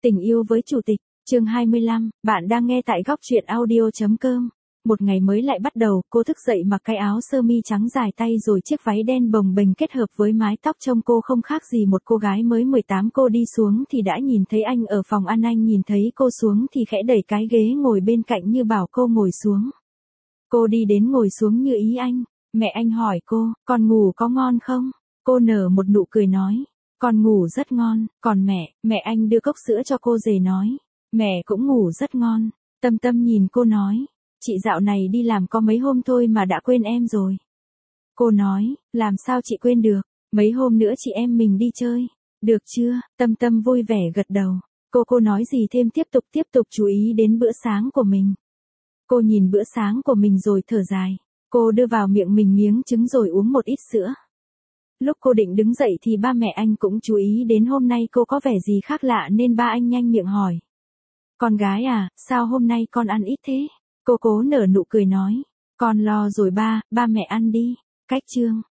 Tình yêu với chủ tịch, chương 25, bạn đang nghe tại góc truyện audio.com. Một ngày mới lại bắt đầu, cô thức dậy mặc cái áo sơ mi trắng dài tay rồi chiếc váy đen bồng bềnh kết hợp với mái tóc trông cô không khác gì một cô gái mới 18. Cô đi xuống thì đã nhìn thấy anh ở phòng ăn, anh nhìn thấy cô xuống thì khẽ đẩy cái ghế ngồi bên cạnh như bảo cô ngồi xuống. Cô đi đến ngồi xuống như ý anh, mẹ anh hỏi cô, con ngủ có ngon không? Cô nở một nụ cười nói, con ngủ rất ngon, còn mẹ anh đưa cốc sữa cho cô dề nói, mẹ cũng ngủ rất ngon. Tâm Tâm nhìn cô nói, chị dạo này đi làm có mấy hôm thôi mà đã quên em rồi. Cô nói, làm sao chị quên được, mấy hôm nữa chị em mình đi chơi, được chưa? Tâm Tâm vui vẻ gật đầu. Cô nói gì thêm tiếp tục chú ý đến bữa sáng của mình. Cô nhìn bữa sáng của mình rồi thở dài. Cô đưa vào miệng mình miếng trứng rồi uống một ít sữa. Lúc cô định đứng dậy thì ba mẹ anh cũng chú ý đến hôm nay cô có vẻ gì khác lạ nên ba anh nhanh miệng hỏi. Con gái à, sao hôm nay con ăn ít thế? Cô cố nở nụ cười nói. Con lo rồi ba mẹ ăn đi. Cách chương.